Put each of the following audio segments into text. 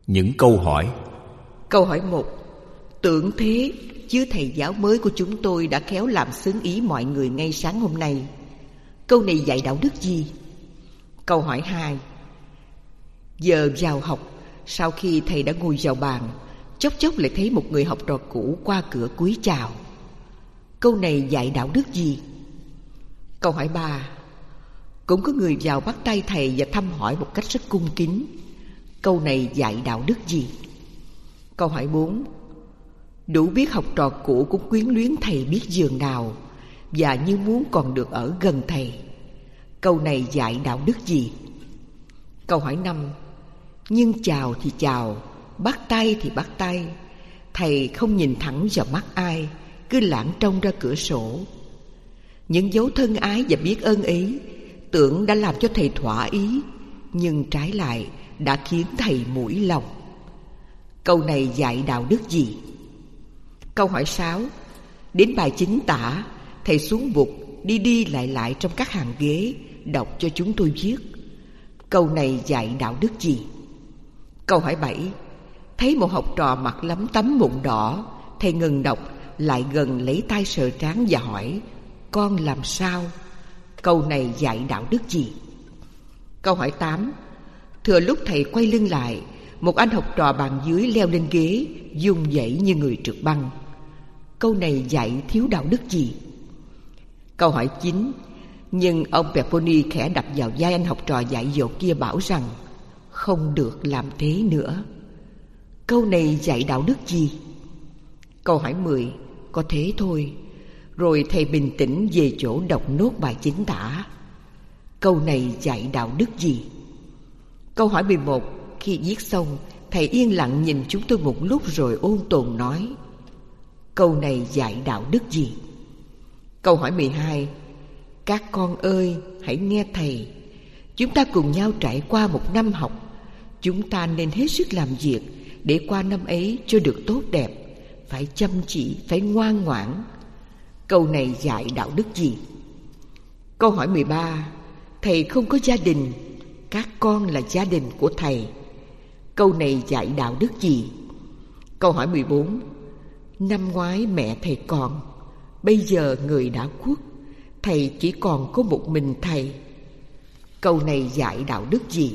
Những câu hỏi. Câu hỏi 1. Tưởng thế, chứ thầy giáo mới của chúng tôi đã khéo làm xứng ý mọi người ngay sáng hôm nay. Câu này dạy đạo đức gì? Câu hỏi 2. Giờ vào học, sau khi thầy đã ngồi vào bàn, chốc chốc lại thấy một người học trò cũ qua cửa cúi chào. Câu này dạy đạo đức gì? Câu hỏi 3. Cũng có người vào bắt tay thầy và thăm hỏi một cách rất cung kính. Câu này dạy đạo đức gì? Câu hỏi 4. Đủ biết học trò cũ cũng quyến luyến thầy biết giường nào, và như muốn còn được ở gần thầy. Câu này dạy đạo đức gì? Câu hỏi 5. Nhưng chào thì chào, bắt tay thì bắt tay, thầy không nhìn thẳng vào mắt ai, cứ lãng trông ra cửa sổ. Những dấu thân ái và biết ơn ấy tưởng đã làm cho thầy thỏa ý, nhưng trái lại đã khiến thầy mũi lòng. Câu này dạy đạo đức gì? Câu hỏi 6. Đến bài chính tả, thầy xuống bục đi đi lại lại trong các hàng ghế, đọc cho chúng tôi viết. Câu này dạy đạo đức gì? Câu hỏi 7. Thấy một học trò mặt lấm tấm mụn đỏ, thầy ngừng đọc, lại gần lấy tay sờ trán và hỏi: Con làm sao? Câu này dạy đạo đức gì? Câu hỏi 8. Thừa lúc thầy quay lưng lại, một anh học trò bàn dưới leo lên ghế, run rẩy như người trượt băng. Câu này dạy thiếu đạo đức gì? Câu hỏi 9. Nhưng ông Peponi khẽ đập vào vai anh học trò dại dột kia bảo rằng: Không được làm thế nữa. Câu này dạy đạo đức gì? Câu hỏi 10. Có thế thôi. Rồi thầy bình tĩnh về chỗ đọc nốt bài chính tả. Câu này dạy đạo đức gì? Câu hỏi 11. Khi viết xong, thầy yên lặng nhìn chúng tôi một lúc rồi ôn tồn nói: Câu này dạy đạo đức gì? Câu hỏi 12. Các con ơi, hãy nghe thầy. Chúng ta cùng nhau trải qua một năm học. Chúng ta nên hết sức làm việc để qua năm ấy cho được tốt đẹp. Phải chăm chỉ, phải ngoan ngoãn. Câu này dạy đạo đức gì? Câu hỏi 13. Thầy không có gia đình, các con là gia đình của thầy. Câu này dạy đạo đức gì? Câu hỏi 14. Năm ngoái mẹ thầy còn, bây giờ người đã khuất, thầy chỉ còn có một mình thầy. Câu này dạy đạo đức gì?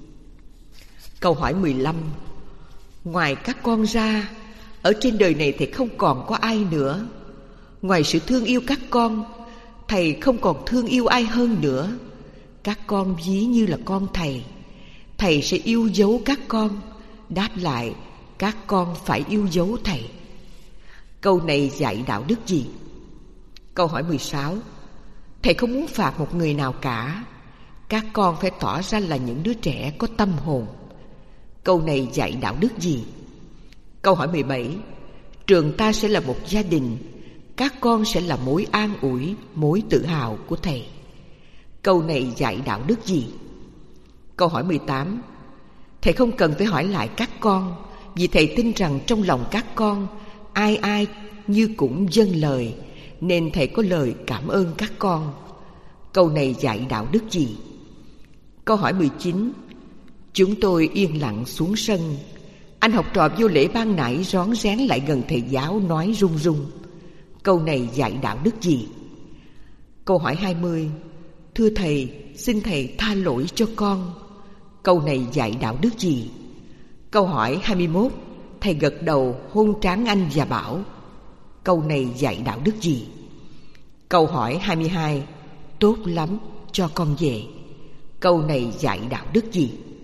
Câu hỏi 15. Ngoài các con ra, ở trên đời này thầy không còn có ai nữa. Ngoài sự thương yêu các con, thầy không còn thương yêu ai hơn nữa. Các con ví như là con thầy. Thầy sẽ yêu dấu các con. Đáp lại, các con phải yêu dấu thầy. Câu này dạy đạo đức gì? Câu hỏi 16. Thầy không muốn phạt một người nào cả. Các con phải tỏ ra là những đứa trẻ có tâm hồn. Câu này dạy đạo đức gì? Câu hỏi 17. Trường ta sẽ là một gia đình. Các con sẽ là mối an ủi, mối tự hào của thầy. Câu này dạy đạo đức gì? Câu hỏi 18. Thầy không cần phải hỏi lại các con, vì thầy tin rằng trong lòng các con ai ai như cũng dâng lời, nên thầy có lời cảm ơn các con. Câu này dạy đạo đức gì? Câu hỏi 19. Chúng tôi yên lặng xuống sân. Anh học trò vô lễ ban nãy rón rén lại gần thầy giáo nói run run. Câu này dạy đạo đức gì? Câu hỏi 20. Thưa thầy, xin thầy tha lỗi cho con. Câu này dạy đạo đức gì? Câu hỏi 21. Thầy gật đầu hôn trán anh và bảo: Câu này dạy đạo đức gì? Câu hỏi 22. Tốt lắm, cho con về. Câu này dạy đạo đức gì?